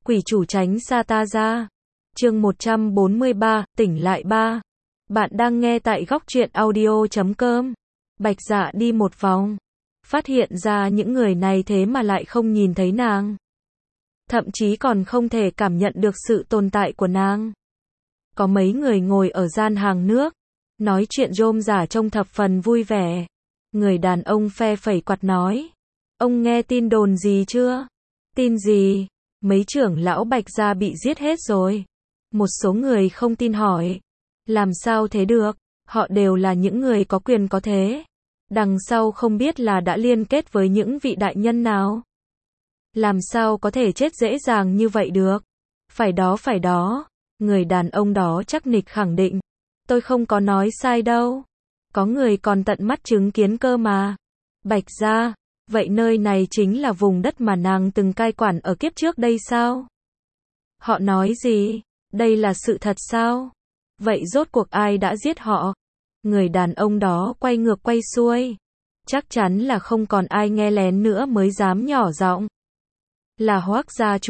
Quỷ chủ tránh xa ta ra. Chương 143, tỉnh lại ba. Bạn đang nghe tại góc truyện audio.com. Bạch Dạ đi một vòng, phát hiện ra những người này thế mà lại không nhìn thấy nàng. Thậm chí còn không thể cảm nhận được sự tồn tại của nàng. Có mấy người ngồi ở gian hàng nước, nói chuyện rôm rả trông thập phần vui vẻ. Người đàn ông phe phẩy quạt nói: "Ông nghe tin đồn gì chưa?" "Tin gì?" "Mấy trưởng lão Bạch gia bị giết hết rồi." Một số người không tin hỏi: "Làm sao thế được? Họ đều là những người có quyền có thế. Đằng sau không biết là đã liên kết với những vị đại nhân nào. Làm sao có thể chết dễ dàng như vậy được?" Phải đó. Người đàn ông đó chắc nịch khẳng định: "Tôi không có nói sai đâu. Có người còn tận mắt chứng kiến cơ mà." Bạch gia, vậy nơi này chính là vùng đất mà nàng từng cai quản ở kiếp trước đây sao? Họ nói gì? Đây là sự thật sao? Vậy rốt cuộc ai đã giết họ? Người đàn ông đó quay ngược quay xuôi. Chắc chắn là không còn ai nghe lén nữa mới dám nhỏ giọng. Là Hoắc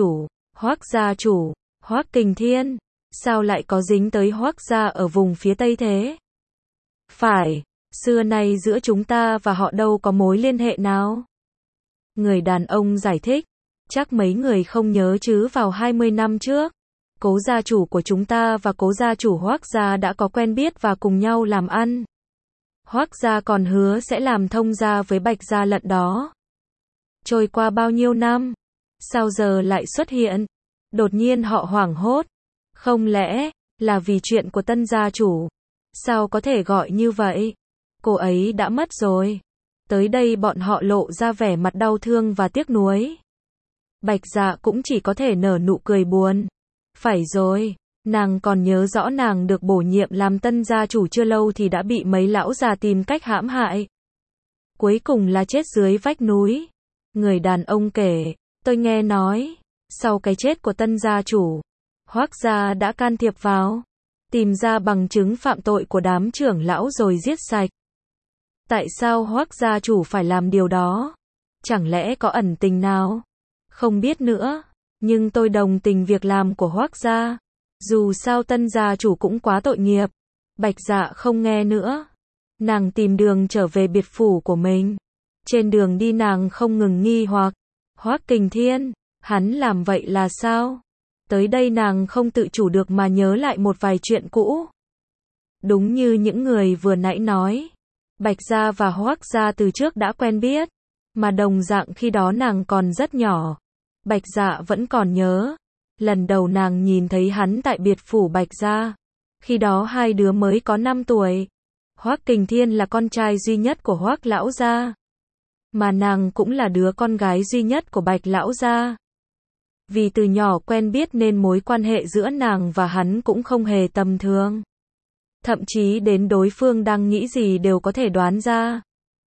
gia chủ, Hoắc Kình Thiên. Sao lại có dính tới Hoắc gia ở vùng phía Tây thế? Phải, xưa nay giữa chúng ta và họ đâu có mối liên hệ nào. Người đàn ông giải thích: "Chắc mấy người không nhớ chứ, vào 20 năm trước, Cố gia chủ của chúng ta và Cố gia chủ Hoắc gia đã có quen biết và cùng nhau làm ăn. Hoắc gia còn hứa sẽ làm thông gia với Bạch gia lận đó. Trôi qua bao nhiêu năm, sao giờ lại xuất hiện?" Đột nhiên họ hoảng hốt. Không lẽ là vì chuyện của tân gia chủ? Sao có thể gọi như vậy? Cô ấy đã mất rồi. Tới đây bọn họ lộ ra vẻ mặt đau thương và tiếc nuối. Bạch Dạ cũng chỉ có thể nở nụ cười buồn. Phải rồi, nàng còn nhớ rõ nàng được bổ nhiệm làm tân gia chủ chưa lâu thì đã bị mấy lão già tìm cách hãm hại. Cuối cùng là chết dưới vách núi. Người đàn ông kể: "Tôi nghe nói, sau cái chết của tân gia chủ, Hoắc gia đã can thiệp vào, tìm ra bằng chứng phạm tội của đám trưởng lão rồi giết sạch." Tại sao Hoắc gia chủ phải làm điều đó? Chẳng lẽ có ẩn tình nào? Không biết nữa, nhưng tôi đồng tình việc làm của Hoắc gia. Dù sao tân gia chủ cũng quá tội nghiệp. Bạch Dạ không nghe nữa. Nàng tìm đường trở về biệt phủ của mình. Trên đường đi nàng không ngừng nghi hoặc: Hoắc Kình Thiên, hắn làm vậy là sao? Tới đây nàng không tự chủ được mà nhớ lại một vài chuyện cũ. Đúng như những người vừa nãy nói, Bạch gia và Hoắc gia từ trước đã quen biết, mà đồng dạng khi đó nàng còn rất nhỏ. Bạch Dạ vẫn còn nhớ, lần đầu nàng nhìn thấy hắn tại biệt phủ Bạch gia. Khi đó hai đứa mới có 5 tuổi. Hoắc Kình Thiên là con trai duy nhất của Hoắc lão gia, mà nàng cũng là đứa con gái duy nhất của Bạch lão gia. Vì từ nhỏ quen biết nên mối quan hệ giữa nàng và hắn cũng không hề tầm thường. Thậm chí đến đối phương đang nghĩ gì đều có thể đoán ra.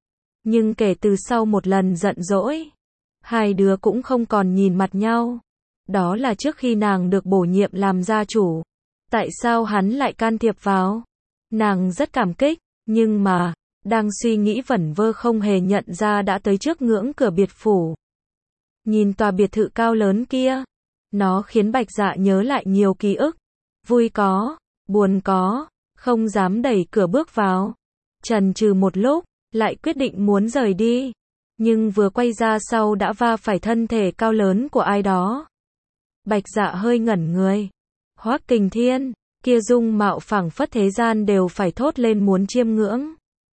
Nhưng kể từ sau một lần giận dỗi, hai đứa cũng không còn nhìn mặt nhau. Đó là trước khi nàng được bổ nhiệm làm gia chủ. Tại sao hắn lại can thiệp vào? Nàng rất cảm kích, nhưng mà, đang suy nghĩ vẩn vơ không hề nhận ra đã tới trước ngưỡng cửa biệt phủ. Nhìn tòa biệt thự cao lớn kia, nó khiến Bạch Dạ nhớ lại nhiều ký ức. Vui có, buồn có, không dám đẩy cửa bước vào. Chần chừ một lúc, lại quyết định muốn rời đi. Nhưng vừa quay ra sau đã va phải thân thể cao lớn của ai đó. Bạch Dạ hơi ngẩn người. Hoắc Kình Thiên, kia dung mạo phảng phất thế gian đều phải thốt lên muốn chiêm ngưỡng.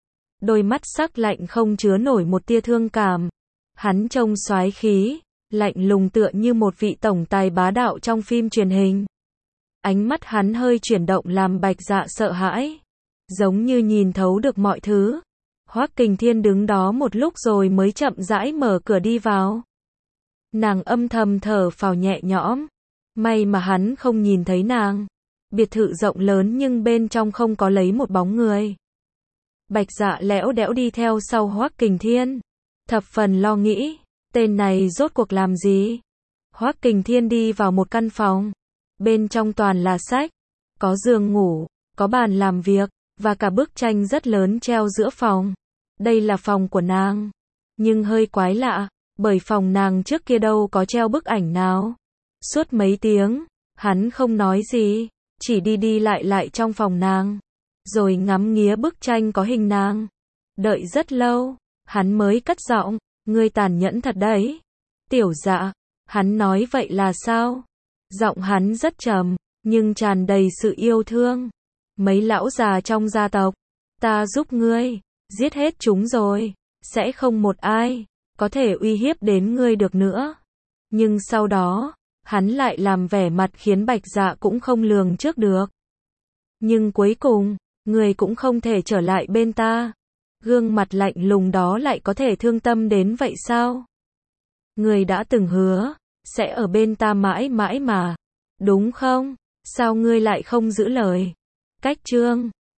Đôi mắt sắc lạnh không chứa nổi một tia thương cảm. Hắn trông soái khí, lạnh lùng tựa như một vị tổng tài bá đạo trong phim truyền hình. Ánh mắt hắn hơi chuyển động làm Bạch Dạ sợ hãi, giống như nhìn thấu được mọi thứ. Hoắc Kình Thiên đứng đó một lúc rồi mới chậm rãi mở cửa đi vào. Nàng âm thầm thở phào nhẹ nhõm, may mà hắn không nhìn thấy nàng. Biệt thự rộng lớn nhưng bên trong không có lấy một bóng người. Bạch Dạ lẽo đẽo đi theo sau Hoắc Kình Thiên, thập phần lo nghĩ, tên này rốt cuộc làm gì? Hoắc Kình Thiên đi vào một căn phòng, bên trong toàn là sách, có giường ngủ, có bàn làm việc, và cả bức tranh rất lớn treo giữa phòng. Đây là phòng của nàng, nhưng hơi quái lạ, bởi phòng nàng trước kia đâu có treo bức ảnh nào. Suốt mấy tiếng, hắn không nói gì, chỉ đi đi lại lại trong phòng nàng, rồi ngắm nghía bức tranh có hình nàng. Đợi rất lâu, hắn mới cất giọng, ngươi tàn nhẫn thật đấy. Tiểu Dạ, hắn nói vậy là sao? Giọng hắn rất trầm, nhưng tràn đầy sự yêu thương. Mấy lão già trong gia tộc, ta giúp ngươi, giết hết chúng rồi, sẽ không một ai có thể uy hiếp đến ngươi được nữa. Nhưng sau đó, hắn lại làm vẻ mặt khiến Bạch Dạ cũng không lường trước được. Nhưng cuối cùng, ngươi cũng không thể trở lại bên ta. Gương mặt lạnh lùng đó lại có thể thương tâm đến vậy sao? Ngươi đã từng hứa, sẽ ở bên ta mãi mãi mà, đúng không? Sao ngươi lại không giữ lời? Cách chương